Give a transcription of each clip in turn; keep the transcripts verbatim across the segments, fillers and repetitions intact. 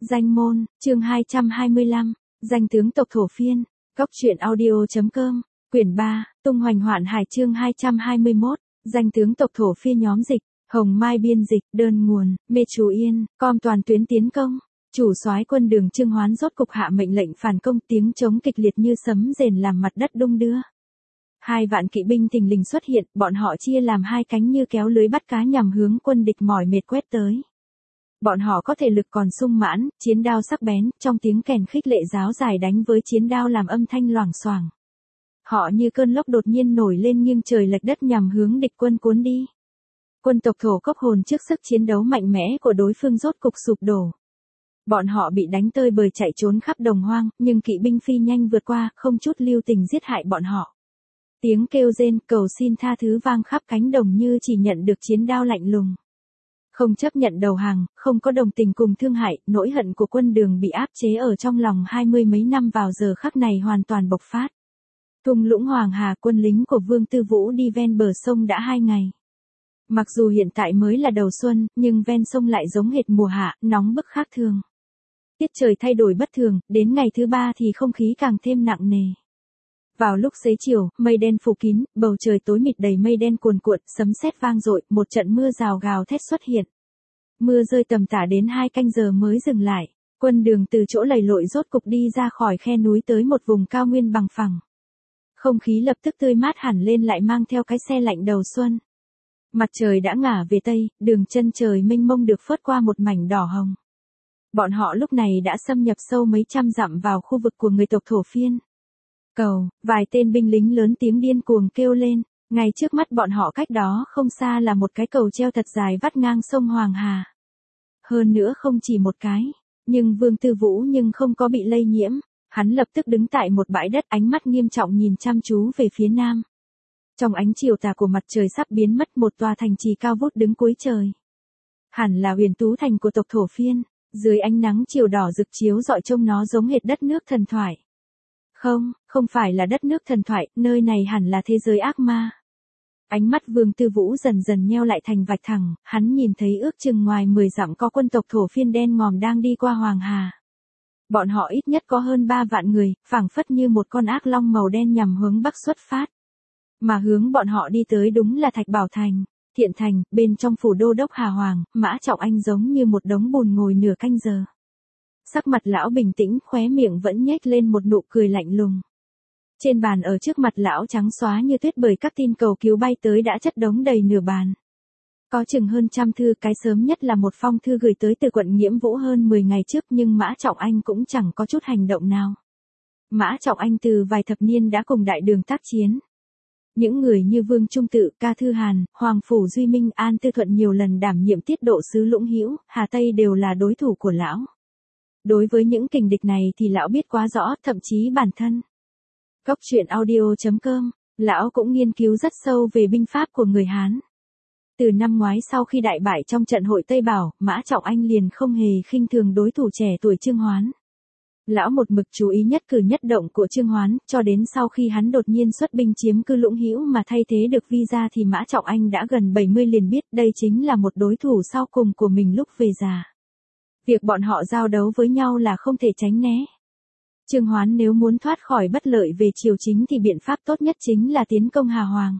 Danh môn, chương hai trăm hai mươi lăm, danh tướng tộc Thổ Phiên, Cốc truyện audio.com, quyển ba, tung hoành hoạn hải chương hai trăm hai mươi mốt, danh tướng tộc Thổ Phiên nhóm dịch, Hồng Mai biên dịch, đơn nguồn, Mê Chú Yên, com toàn tuyến tiến công, chủ soái quân Đường Trương Hoán rốt cục hạ mệnh lệnh phản công, tiếng chống kịch liệt như sấm rền làm mặt đất đung đưa. Hai vạn kỵ binh thình lình xuất hiện, bọn họ chia làm hai cánh như kéo lưới bắt cá nhằm hướng quân địch mỏi mệt quét tới. Bọn họ có thể lực còn sung mãn, chiến đao sắc bén, trong tiếng kèn khích lệ giáo dài đánh với chiến đao làm âm thanh loảng xoảng. Họ như cơn lốc đột nhiên nổi lên nghiêng trời lệch đất nhằm hướng địch quân cuốn đi. Quân tộc Thổ Cốc hồn trước sức chiến đấu mạnh mẽ của đối phương rốt cục sụp đổ. Bọn họ bị đánh tơi bời chạy trốn khắp đồng hoang, nhưng kỵ binh phi nhanh vượt qua, không chút lưu tình giết hại bọn họ. Tiếng kêu rên cầu xin tha thứ vang khắp cánh đồng như chỉ nhận được chiến đao lạnh lùng. Không chấp nhận đầu hàng, không có đồng tình cùng thương hại, nỗi hận của quân Đường bị áp chế ở trong lòng hai mươi mấy năm vào giờ khắc này hoàn toàn bộc phát. Thung lũng Hoàng Hà, quân lính của Vương Tư Vũ đi ven bờ sông đã hai ngày. Mặc dù hiện tại mới là đầu xuân, nhưng ven sông lại giống hệt mùa hạ, nóng bức khác thường. Tiết trời thay đổi bất thường, đến ngày thứ ba thì không khí càng thêm nặng nề. Vào lúc xế chiều, mây đen phủ kín, bầu trời tối mịt đầy mây đen cuồn cuộn, sấm sét vang dội, một trận mưa rào gào thét xuất hiện. Mưa rơi tầm tả đến hai canh giờ mới dừng lại, quân Đường từ chỗ lầy lội rốt cục đi ra khỏi khe núi tới một vùng cao nguyên bằng phẳng. Không khí lập tức tươi mát hẳn lên, lại mang theo cái se lạnh đầu xuân. Mặt trời đã ngả về tây, đường chân trời mênh mông được phớt qua một mảnh đỏ hồng. Bọn họ lúc này đã xâm nhập sâu mấy trăm dặm vào khu vực của người tộc Thổ Phiên. Cầu, vài tên binh lính lớn tiếng điên cuồng kêu lên, ngay trước mắt bọn họ cách đó không xa là một cái cầu treo thật dài vắt ngang sông Hoàng Hà. Hơn nữa không chỉ một cái, nhưng Vương Tư Vũ nhưng không có bị lây nhiễm, hắn lập tức đứng tại một bãi đất, ánh mắt nghiêm trọng nhìn chăm chú về phía nam. Trong ánh chiều tà của mặt trời sắp biến mất, một tòa thành trì cao vút đứng cuối trời. Hẳn là Huyền Tú Thành của tộc Thổ Phiên, dưới ánh nắng chiều đỏ rực chiếu rọi trông nó giống hệt đất nước thần thoại. Không, không phải là đất nước thần thoại, nơi này hẳn là thế giới ác ma. Ánh mắt Vương Tư Vũ dần dần nheo lại thành vạch thẳng, hắn nhìn thấy ước chừng ngoài mười dặm có quân tộc Thổ Phiên đen ngòm đang đi qua Hoàng Hà. Bọn họ ít nhất có hơn ba vạn người, phảng phất như một con ác long màu đen nhằm hướng bắc xuất phát. Mà hướng bọn họ đi tới đúng là Thạch Bảo Thành, Thiện Thành, bên trong phủ đô đốc Hà Hoàng, Mã Trọng Anh giống như một đống bùn ngồi nửa canh giờ. Sắc mặt lão bình tĩnh, khóe miệng vẫn nhếch lên một nụ cười lạnh lùng. Trên bàn ở trước mặt lão trắng xóa như tuyết bởi các tin cầu cứu bay tới đã chất đống đầy nửa bàn. Có chừng hơn trăm thư, cái sớm nhất là một phong thư gửi tới từ quận Nghiễm Vũ hơn mười ngày trước, nhưng Mã Trọng Anh cũng chẳng có chút hành động nào. Mã Trọng Anh từ vài thập niên đã cùng Đại Đường tác chiến. Những người như Vương Trung Tự, Ca Thư Hàn, Hoàng Phủ Duy Minh, An Tư Thuận nhiều lần đảm nhiệm tiết độ sứ Lũng Hữu, Hà Tây đều là đối thủ của lão. Đối với những kình địch này thì lão biết quá rõ, thậm chí bản thân. Cốc truyện audio.com, lão cũng nghiên cứu rất sâu về binh pháp của người Hán. Từ năm ngoái sau khi đại bại trong trận hội Tây Bảo, Mã Trọng Anh liền không hề khinh thường đối thủ trẻ tuổi Trương Hoán. Lão một mực chú ý nhất cử nhất động của Trương Hoán, cho đến sau khi hắn đột nhiên xuất binh chiếm cứ Lũng Hữu mà thay thế được Vi Gia thì Mã Trọng Anh đã gần bảy mươi liền biết đây chính là một đối thủ sau cùng của mình lúc về già. Việc bọn họ giao đấu với nhau là không thể tránh né. Trương Hoán nếu muốn thoát khỏi bất lợi về triều chính thì biện pháp tốt nhất chính là tiến công Hà Hoàng.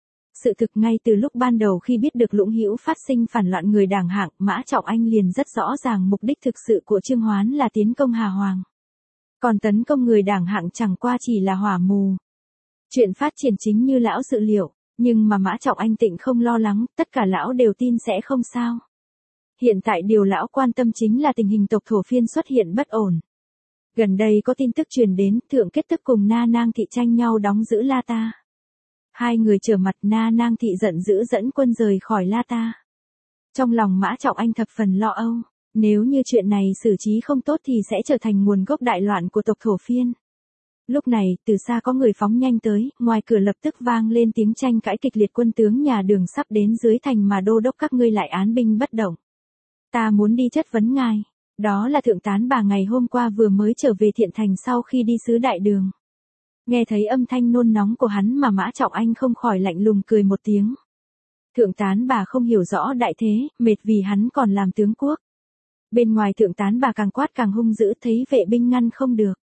Sự thực ngay từ lúc ban đầu khi biết được Lũng Hữu phát sinh phản loạn người Đảng Hạng, Mã Trọng Anh liền rất rõ ràng mục đích thực sự của Trương Hoán là tiến công Hà Hoàng. Còn tấn công người Đảng Hạng chẳng qua chỉ là hỏa mù. Chuyện phát triển chính như lão dự liệu, nhưng mà Mã Trọng Anh tịnh không lo lắng, tất cả lão đều tin sẽ không sao. Hiện tại điều lão quan tâm chính là tình hình tộc Thổ Phiên xuất hiện bất ổn. Gần đây có tin tức truyền đến, Thượng Kết Tức cùng Na Nang Thị tranh nhau đóng giữ La Ta. Hai người trở mặt, Na Nang Thị giận dữ dẫn quân rời khỏi La Ta. Trong lòng Mã Trọng Anh thập phần lo âu, nếu như chuyện này xử trí không tốt thì sẽ trở thành nguồn gốc đại loạn của tộc Thổ Phiên. Lúc này, từ xa có người phóng nhanh tới, ngoài cửa lập tức vang lên tiếng tranh cãi kịch liệt, quân tướng nhà Đường sắp đến dưới thành mà đô đốc các ngươi lại án binh bất động. Ta muốn đi chất vấn ngài. Đó là thượng tán bà ngày hôm qua vừa mới trở về Thiện Thành sau khi đi sứ Đại Đường. Nghe thấy âm thanh nôn nóng của hắn mà Mã Trọng Anh không khỏi lạnh lùng cười một tiếng. Thượng tán bà không hiểu rõ đại thế, mệt vì hắn còn làm tướng quốc. Bên ngoài thượng tán bà càng quát càng hung dữ, thấy vệ binh ngăn không được.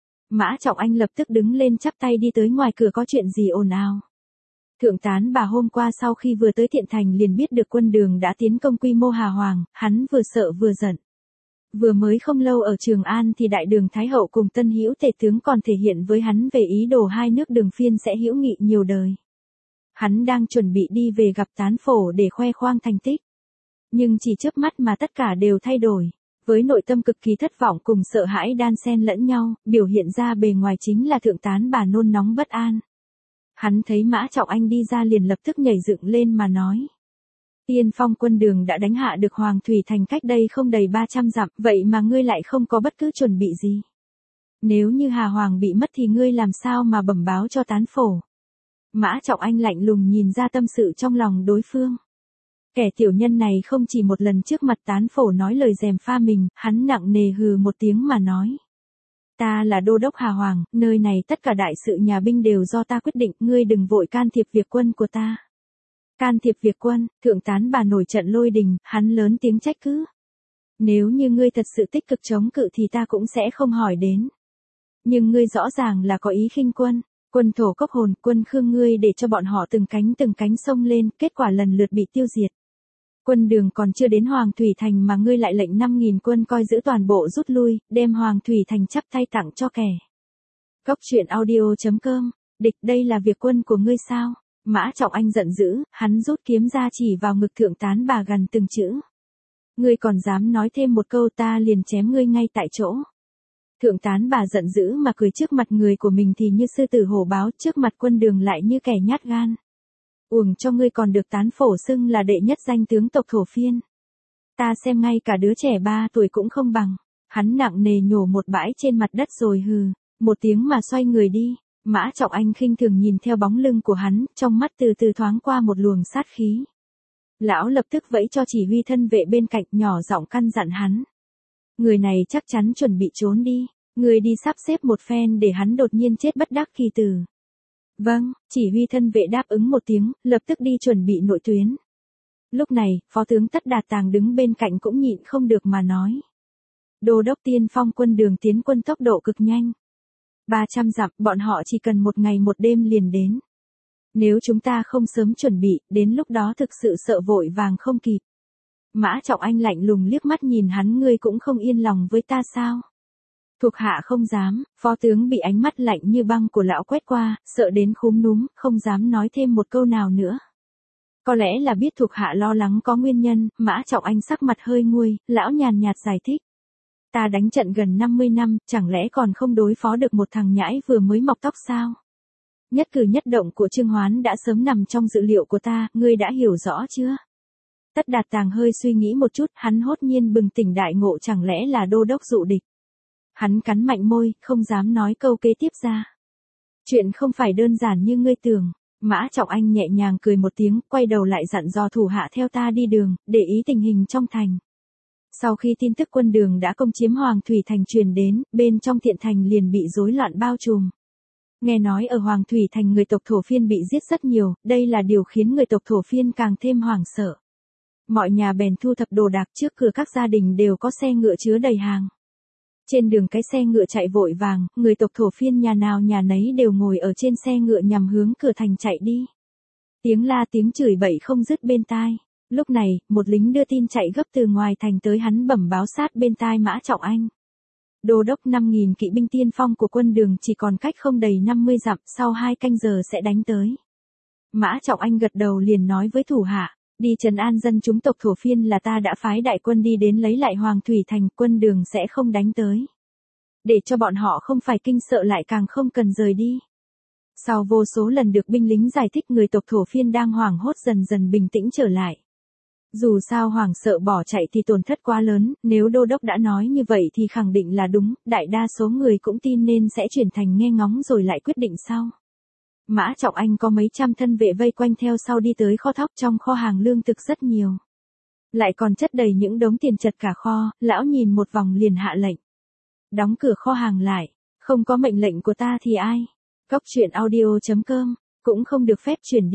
Mã Trọng Anh lập tức đứng lên chắp tay đi tới ngoài cửa, có chuyện gì ồn ào. Thượng tán bà hôm qua sau khi vừa tới Thiện Thành liền biết được quân Đường đã tiến công quy mô Hà Hoàng, hắn vừa sợ vừa giận. Vừa mới không lâu ở Trường An thì Đại Đường Thái Hậu cùng Tân Hữu Tể tướng còn thể hiện với hắn về ý đồ hai nước Đường Phiên sẽ hữu nghị nhiều đời. Hắn đang chuẩn bị đi về gặp tán phổ để khoe khoang thành tích. Nhưng chỉ chớp mắt mà tất cả đều thay đổi. Với nội tâm cực kỳ thất vọng cùng sợ hãi đan xen lẫn nhau, biểu hiện ra bề ngoài chính là thượng tán bà nôn nóng bất an. Hắn thấy Mã Trọng Anh đi ra liền lập tức nhảy dựng lên mà nói. Tiên phong quân Đường đã đánh hạ được Hoàng Thủy Thành cách đây không đầy ba trăm dặm, vậy mà ngươi lại không có bất cứ chuẩn bị gì. Nếu như Hà Hoàng bị mất thì ngươi làm sao mà bẩm báo cho tán phổ. Mã Trọng Anh lạnh lùng nhìn ra tâm sự trong lòng đối phương. Kẻ tiểu nhân này không chỉ một lần trước mặt tán phổ nói lời gièm pha mình, hắn nặng nề hừ một tiếng mà nói. Ta là đô đốc Hà Hoàng, nơi này tất cả đại sự nhà binh đều do ta quyết định, ngươi đừng vội can thiệp việc quân của ta. Can thiệp việc quân, thượng tán bà nổi trận lôi đình, hắn lớn tiếng trách cứ. Nếu như ngươi thật sự tích cực chống cự thì ta cũng sẽ không hỏi đến. Nhưng ngươi rõ ràng là có ý khinh quân. Quân Thổ Cốc Hồn, quân Khương ngươi để cho bọn họ từng cánh từng cánh xông lên, kết quả lần lượt bị tiêu diệt. Quân Đường còn chưa đến Hoàng Thủy Thành mà ngươi lại lệnh năm nghìn quân coi giữ toàn bộ rút lui, đem Hoàng Thủy Thành chắp tay tặng cho kẻ. Cốc truyện audio chấm com, địch đây là việc quân của ngươi sao? Mã Trọng Anh giận dữ, hắn rút kiếm ra chỉ vào ngực thượng tán bà gần từng chữ. Ngươi còn dám nói thêm một câu ta liền chém ngươi ngay tại chỗ. Thượng tán bà giận dữ mà cười, trước mặt người của mình thì như sư tử hổ báo, trước mặt quân Đường lại như kẻ nhát gan. Uổng cho ngươi còn được tán phổ xưng là đệ nhất danh tướng tộc Thổ Phiên. Ta xem ngay cả đứa trẻ ba tuổi cũng không bằng. Hắn nặng nề nhổ một bãi trên mặt đất rồi hừ, một tiếng mà xoay người đi. Mã Trọng Anh khinh thường nhìn theo bóng lưng của hắn, trong mắt từ từ thoáng qua một luồng sát khí. Lão lập tức vẫy cho chỉ huy thân vệ bên cạnh, nhỏ giọng căn dặn hắn. Người này chắc chắn chuẩn bị trốn đi, người đi sắp xếp một phen để hắn đột nhiên chết bất đắc kỳ tử. Vâng, chỉ huy thân vệ đáp ứng một tiếng, lập tức đi chuẩn bị nội tuyến. Lúc này, Phó tướng Tất Đạt Tàng đứng bên cạnh cũng nhịn không được mà nói. Đô đốc tiên phong quân Đường tiến quân tốc độ cực nhanh. ba trăm dặm, bọn họ chỉ cần một ngày một đêm liền đến. Nếu chúng ta không sớm chuẩn bị, đến lúc đó thực sự sợ vội vàng không kịp. Mã Trọng Anh lạnh lùng liếc mắt nhìn hắn, ngươi cũng không yên lòng với ta sao? Thuộc hạ không dám, phó tướng bị ánh mắt lạnh như băng của lão quét qua, sợ đến khúm núm, không dám nói thêm một câu nào nữa. Có lẽ là biết thuộc hạ lo lắng có nguyên nhân, Mã Trọng Anh sắc mặt hơi nguôi, lão nhàn nhạt giải thích. Ta đánh trận gần năm mươi năm, chẳng lẽ còn không đối phó được một thằng nhãi vừa mới mọc tóc sao? Nhất cử nhất động của Trương Hoán đã sớm nằm trong dự liệu của ta, ngươi đã hiểu rõ chưa? Tất Đạt Tàng hơi suy nghĩ một chút, hắn hốt nhiên bừng tỉnh đại ngộ, chẳng lẽ là đô đốc dụ địch. Hắn cắn mạnh môi, không dám nói câu kế tiếp ra. Chuyện không phải đơn giản như ngươi tưởng. Mã Trọng Anh nhẹ nhàng cười một tiếng, quay đầu lại dặn dò thủ hạ theo ta đi đường, để ý tình hình trong thành. Sau khi tin tức quân Đường đã công chiếm Hoàng Thủy Thành truyền đến, bên trong Thiện Thành liền bị rối loạn bao trùm. Nghe nói ở Hoàng Thủy Thành người tộc Thổ Phiên bị giết rất nhiều, đây là điều khiến người tộc Thổ Phiên càng thêm hoảng sợ. Mọi nhà bèn thu thập đồ đạc, trước cửa các gia đình đều có xe ngựa chứa đầy hàng. Trên đường cái xe ngựa chạy vội vàng, người tộc Thổ Phiên nhà nào nhà nấy đều ngồi ở trên xe ngựa nhằm hướng cửa thành chạy đi. Tiếng la tiếng chửi bậy không dứt bên tai. Lúc này, một lính đưa tin chạy gấp từ ngoài thành tới, hắn bẩm báo sát bên tai Mã Trọng Anh. Đô đốc năm nghìn kỵ binh tiên phong của quân Đường chỉ còn cách không đầy năm mươi dặm, sau hai canh giờ sẽ đánh tới. Mã Trọng Anh gật đầu liền nói với thủ hạ. Đi trấn an dân chúng tộc Thổ Phiên là ta đã phái đại quân đi đến lấy lại Hoàng Thủy Thành, quân Đường sẽ không đánh tới. Để cho bọn họ không phải kinh sợ lại càng không cần rời đi. Sau vô số lần được binh lính giải thích, người tộc Thổ Phiên đang hoảng hốt dần dần bình tĩnh trở lại. Dù sao hoảng sợ bỏ chạy thì tổn thất quá lớn, nếu đô đốc đã nói như vậy thì khẳng định là đúng, đại đa số người cũng tin nên sẽ chuyển thành nghe ngóng rồi lại quyết định sau. Mã Trọng Anh có mấy trăm thân vệ vây quanh theo sau đi tới kho thóc, trong kho hàng lương thực rất nhiều. Lại còn chất đầy những đống tiền chật cả kho, lão nhìn một vòng liền hạ lệnh. Đóng cửa kho hàng lại, không có mệnh lệnh của ta thì ai? Cốc truyện audio chấm com, cũng không được phép chuyển đi.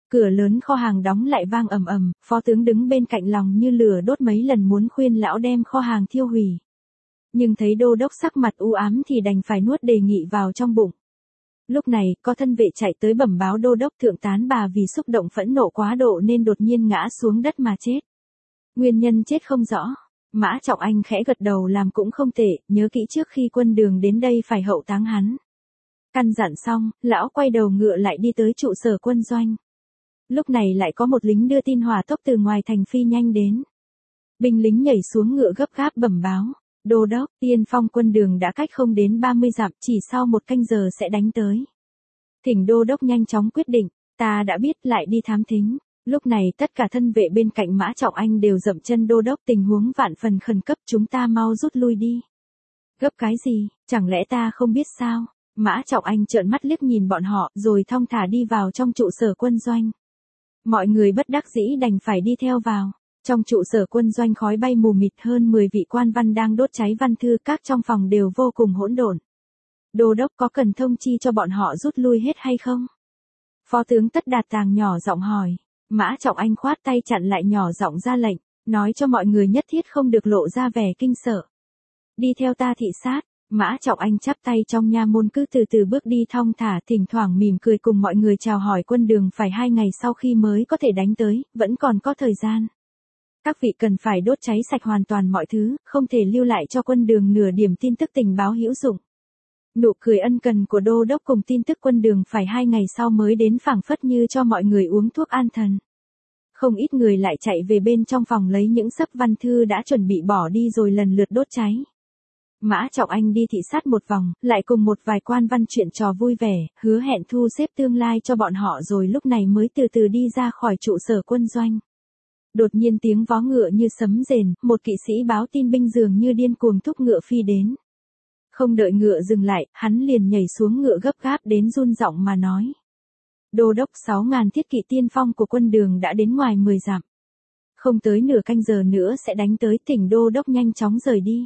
Cửa lớn kho hàng đóng lại vang ầm ầm, phó tướng đứng bên cạnh lòng như lửa đốt mấy lần muốn khuyên lão đem kho hàng thiêu hủy. Nhưng thấy đô đốc sắc mặt u ám thì đành phải nuốt đề nghị vào trong bụng. Lúc này, có thân vệ chạy tới bẩm báo đô đốc thượng tán bà vì xúc động phẫn nộ quá độ nên đột nhiên ngã xuống đất mà chết. Nguyên nhân chết không rõ. Mã Trọng Anh khẽ gật đầu làm cũng không tệ, nhớ kỹ trước khi quân đường đến đây phải hậu táng hắn. Căn dặn xong, lão quay đầu ngựa lại đi tới trụ sở quân doanh. Lúc này lại có một lính đưa tin hỏa tốc từ ngoài thành phi nhanh đến. Binh lính nhảy xuống ngựa gấp gáp bẩm báo. Đô đốc, tiên phong quân đường đã cách không đến ba mươi dặm, chỉ sau một canh giờ sẽ đánh tới. Thỉnh đô đốc nhanh chóng quyết định, ta đã biết lại đi thám thính. Lúc này tất cả thân vệ bên cạnh Mã Trọng Anh đều dậm chân đô đốc tình huống vạn phần khẩn cấp chúng ta mau rút lui đi. Gấp cái gì, chẳng lẽ ta không biết sao? Mã Trọng Anh trợn mắt liếc nhìn bọn họ rồi thong thả đi vào trong trụ sở quân doanh. Mọi người bất đắc dĩ đành phải đi theo vào. Trong trụ sở quân doanh khói bay mù mịt hơn mười vị quan văn đang đốt cháy văn thư các trong phòng đều vô cùng hỗn độn. Đô đốc có cần thông chi cho bọn họ rút lui hết hay không? Phó tướng Tất Đạt Tàng nhỏ giọng hỏi. Mã Trọng Anh khoát tay chặn lại nhỏ giọng ra lệnh, nói cho mọi người nhất thiết không được lộ ra vẻ kinh sợ. Đi theo ta thị sát. Mã Trọng Anh chắp tay trong nha môn cứ từ từ bước đi thong thả thỉnh thoảng mỉm cười cùng mọi người chào hỏi quân đường phải hai ngày sau khi mới có thể đánh tới, vẫn còn có thời gian. Các vị cần phải đốt cháy sạch hoàn toàn mọi thứ, không thể lưu lại cho quân đường nửa điểm tin tức tình báo hữu dụng. Nụ cười ân cần của đô đốc cùng tin tức quân đường phải hai ngày sau mới đến phảng phất như cho mọi người uống thuốc an thần. Không ít người lại chạy về bên trong phòng lấy những xấp văn thư đã chuẩn bị bỏ đi rồi lần lượt đốt cháy. Mã Trọng Anh đi thị sát một vòng, lại cùng một vài quan văn chuyện trò vui vẻ, hứa hẹn thu xếp tương lai cho bọn họ rồi lúc này mới từ từ đi ra khỏi trụ sở quân doanh. Đột nhiên tiếng vó ngựa như sấm rền, một kỵ sĩ báo tin binh dường như điên cuồng thúc ngựa phi đến. Không đợi ngựa dừng lại, hắn liền nhảy xuống ngựa gấp gáp đến run giọng mà nói. Đô đốc sáu ngàn thiết kỵ tiên phong của quân đường đã đến ngoài mười dặm. Không tới nửa canh giờ nữa sẽ đánh tới, thỉnh đô đốc nhanh chóng rời đi.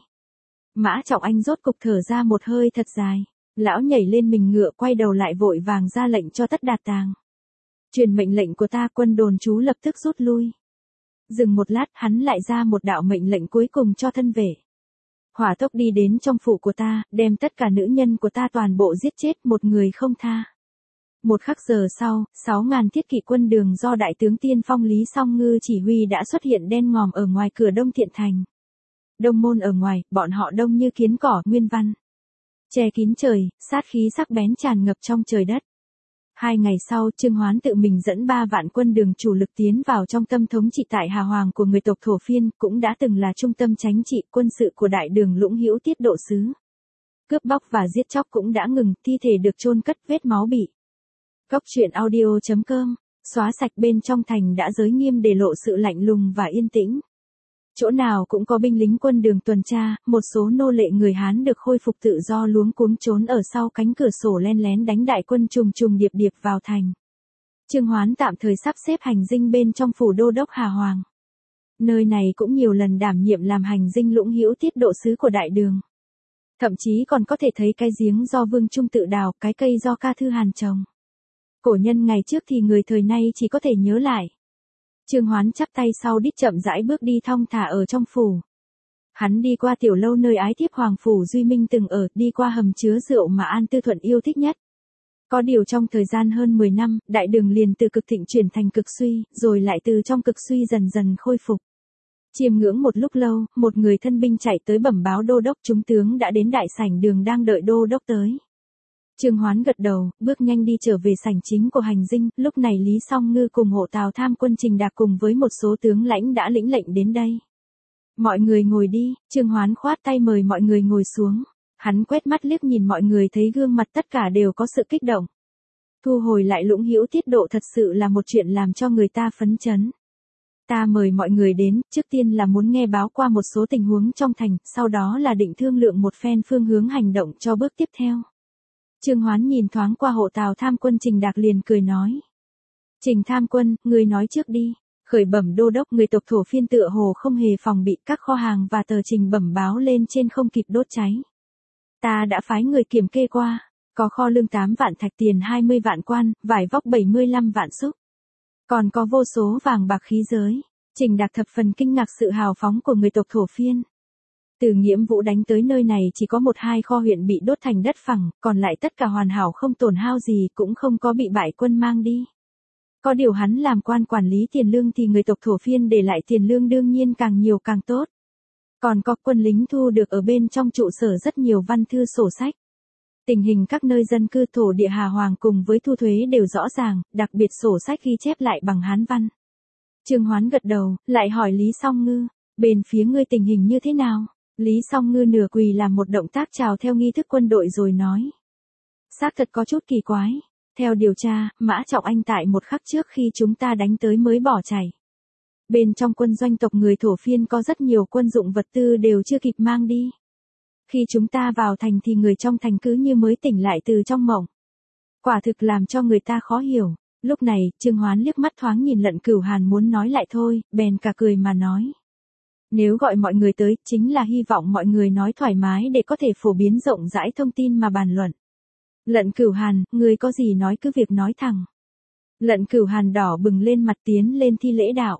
Mã Trọng Anh rốt cục thở ra một hơi thật dài. Lão nhảy lên mình ngựa quay đầu lại vội vàng ra lệnh cho Tất Đạt Tàng. Truyền mệnh lệnh của ta quân đồn trú lập tức rút lui. Dừng một lát hắn lại ra một đạo mệnh lệnh cuối cùng cho thân vệ. Hỏa tốc đi đến trong phủ của ta, đem tất cả nữ nhân của ta toàn bộ giết chết một người không tha. Một khắc giờ sau, sáu ngàn thiết kỵ quân đường do đại tướng tiên phong Lý Song Ngư chỉ huy đã xuất hiện đen ngòm ở ngoài cửa Đông Thiện Thành. Đông môn ở ngoài, bọn họ đông như kiến cỏ, nguyên văn. Che kín trời, sát khí sắc bén tràn ngập trong trời đất. Hai ngày sau, Trương Hoán tự mình dẫn ba vạn quân đường chủ lực tiến vào trong tâm thống trị tại Hà Hoàng của người tộc Thổ Phiên, cũng đã từng là trung tâm chánh trị quân sự của đại đường Lũng Hữu Tiết Độ Sứ. Cướp bóc và giết chóc cũng đã ngừng, thi thể được chôn cất vết máu bị. Góc truyện audio chấm com, xóa sạch bên trong thành đã giới nghiêm để lộ sự lạnh lùng và yên tĩnh. Chỗ nào cũng có binh lính quân đường tuần tra, một số nô lệ người Hán được khôi phục tự do luống cuống trốn ở sau cánh cửa sổ len lén đánh đại quân trùng trùng điệp điệp vào thành. Trương Hoán tạm thời sắp xếp hành dinh bên trong phủ đô đốc Hà Hoàng. Nơi này cũng nhiều lần đảm nhiệm làm hành dinh Lũng Hữu Tiết Độ Sứ của đại đường. Thậm chí còn có thể thấy cái giếng do Vương Trung tự đào, cái cây do Ca Thư Hàn trồng. Cổ nhân ngày trước thì người thời nay chỉ có thể nhớ lại. Trương Hoán chắp tay sau đít chậm rãi bước đi thong thả ở trong phủ. Hắn đi qua tiểu lâu nơi ái thiếp Hoàng Phủ Duy Minh từng ở, đi qua hầm chứa rượu mà An Tư Thuận yêu thích nhất. Có điều trong thời gian hơn mười năm, đại đường liền từ cực thịnh chuyển thành cực suy, rồi lại từ trong cực suy dần dần khôi phục. Chiêm ngưỡng một lúc lâu, một người thân binh chạy tới bẩm báo đô đốc chúng tướng đã đến đại sảnh đường đang đợi đô đốc tới. Trương Hoán gật đầu, bước nhanh đi trở về sảnh chính của hành dinh, lúc này Lý Song Ngư cùng hộ Tào Tham quân Trình Đạc cùng với một số tướng lãnh đã lĩnh lệnh đến đây. Mọi người ngồi đi, Trương Hoán khoát tay mời mọi người ngồi xuống. Hắn quét mắt liếc nhìn mọi người thấy gương mặt tất cả đều có sự kích động. Thu hồi lại Lũng Hữu Tiết Độ thật sự là một chuyện làm cho người ta phấn chấn. Ta mời mọi người đến, trước tiên là muốn nghe báo qua một số tình huống trong thành, sau đó là định thương lượng một phen phương hướng hành động cho bước tiếp theo. Trương Hoán nhìn thoáng qua hộ Tào Tham quân Trình Đạc liền cười nói. Trình Tham quân, người nói trước đi. Khởi bẩm đô đốc, người tộc Thổ Phiên tựa hồ không hề phòng bị, các kho hàng và tờ trình bẩm báo lên trên không kịp đốt cháy. Ta đã phái người kiểm kê qua, có kho lương tám vạn thạch tiền hai mươi vạn quan, vải vóc bảy mươi lăm vạn xúc. còn có vô số vàng bạc khí giới. Trình Đạc thập phần kinh ngạc sự hào phóng của người tộc Thổ Phiên. Từ Nghiễm Vũ đánh tới nơi này chỉ có một hai kho huyện bị đốt thành đất phẳng, còn lại tất cả hoàn hảo không tổn hao gì, cũng không có bị bại quân mang đi. Có điều hắn làm quan quản lý tiền lương thì người tộc Thổ Phiên để lại tiền lương đương nhiên càng nhiều càng tốt. Còn có quân lính thu được ở bên trong trụ sở rất nhiều văn thư sổ sách. Tình hình các nơi dân cư thổ địa Hà Hoàng cùng với thu thuế đều rõ ràng, đặc biệt sổ sách ghi chép lại bằng Hán văn. Trương Hoán gật đầu, lại hỏi Lý Song Ngư, bên phía ngươi tình hình như thế nào? Lý Song Ngư nửa quỳ làm một động tác chào theo nghi thức quân đội rồi nói. Xác thật có chút kỳ quái. Theo điều tra, Mã Trọng Anh tại một khắc trước khi chúng ta đánh tới mới bỏ chạy. Bên trong quân doanh tộc người Thổ Phiên có rất nhiều quân dụng vật tư đều chưa kịp mang đi. Khi chúng ta vào thành thì người trong thành cứ như mới tỉnh lại từ trong mộng. Quả thực làm cho người ta khó hiểu. Lúc này, Trương Hoán liếc mắt thoáng nhìn Lận Cửu Hàn muốn nói lại thôi, bèn cả cười mà nói. Nếu gọi mọi người tới, chính là hy vọng mọi người nói thoải mái để có thể phổ biến rộng rãi thông tin mà bàn luận. Lận Cửu Hàn, người có gì nói cứ việc nói thẳng. Lận Cửu Hàn đỏ bừng lên mặt tiến lên thi lễ đạo.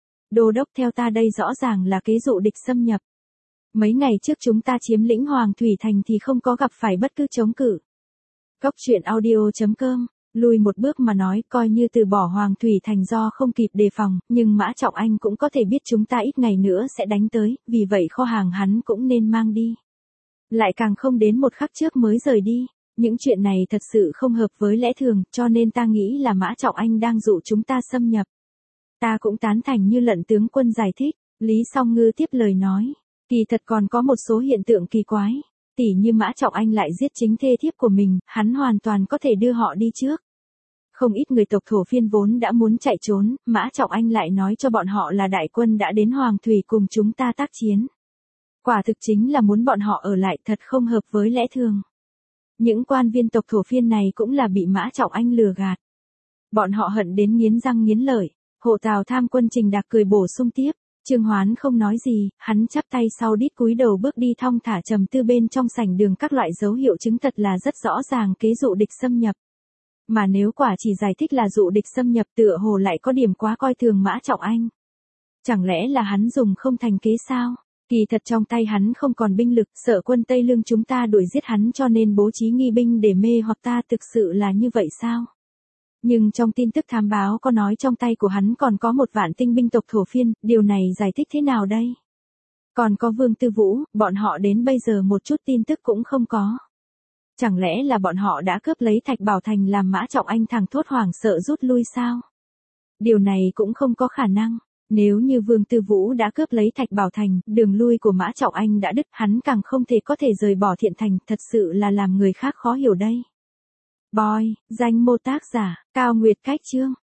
Đô đốc theo ta đây rõ ràng là kế dụ địch xâm nhập. Mấy ngày trước chúng ta chiếm lĩnh Hoàng Thủy Thành thì không có gặp phải bất cứ chống cự. Cốc truyện audio chấm com, lùi một bước mà nói coi như từ bỏ Hoàng Thủy Thành do không kịp đề phòng, nhưng Mã Trọng Anh cũng có thể biết chúng ta ít ngày nữa sẽ đánh tới, vì vậy kho hàng hắn cũng nên mang đi. Lại càng không đến một khắc trước mới rời đi. Những chuyện này thật sự không hợp với lẽ thường, cho nên ta nghĩ là Mã Trọng Anh đang dụ chúng ta xâm nhập. Ta cũng tán thành như Lận tướng quân giải thích, Lý Song Ngư tiếp lời nói. Kỳ thật còn có một số hiện tượng kỳ quái, tỉ như Mã Trọng Anh lại giết chính thê thiếp của mình, hắn hoàn toàn có thể đưa họ đi trước. Không ít người tộc Thổ Phiên vốn đã muốn chạy trốn, Mã Trọng Anh lại nói cho bọn họ là đại quân đã đến Hoàng Thủy cùng chúng ta tác chiến. Quả thực chính là muốn bọn họ ở lại, thật không hợp với lẽ thường. Những quan viên tộc Thổ Phiên này cũng là bị Mã Trọng Anh lừa gạt. Bọn họ hận đến nghiến răng nghiến lợi. Hộ Tào tham quân Trình Đạc cười bổ sung tiếp. Trương Hoán không nói gì, hắn chắp tay sau đít cúi đầu bước đi thong thả trầm tư bên trong sảnh đường, các loại dấu hiệu chứng thật là rất rõ ràng kế dụ địch xâm nhập. Mà nếu quả chỉ giải thích là dụ địch xâm nhập tựa hồ lại có điểm quá coi thường Mã Trọng Anh. Chẳng lẽ là hắn dùng không thành kế sao? Kỳ thật trong tay hắn không còn binh lực, sợ quân Tây Lương chúng ta đuổi giết hắn cho nên bố trí nghi binh để mê hoặc ta, thực sự là như vậy sao? Nhưng trong tin tức thám báo có nói trong tay của hắn còn có một vạn tinh binh tộc Thổ Phiên, điều này giải thích thế nào đây? Còn có Vương Tư Vũ, bọn họ đến bây giờ một chút tin tức cũng không có. Chẳng lẽ là bọn họ đã cướp lấy Thạch Bảo Thành làm Mã Trọng Anh thằng thốt hoảng sợ rút lui sao? Điều này cũng không có khả năng. Nếu như Vương Tư Vũ đã cướp lấy Thạch Bảo Thành, đường lui của Mã Trọng Anh đã đứt, hắn càng không thể có thể rời bỏ Thiện Thành, thật sự là làm người khác khó hiểu đây. Boy, danh mô tác giả, Cao Nguyệt Cách Chương.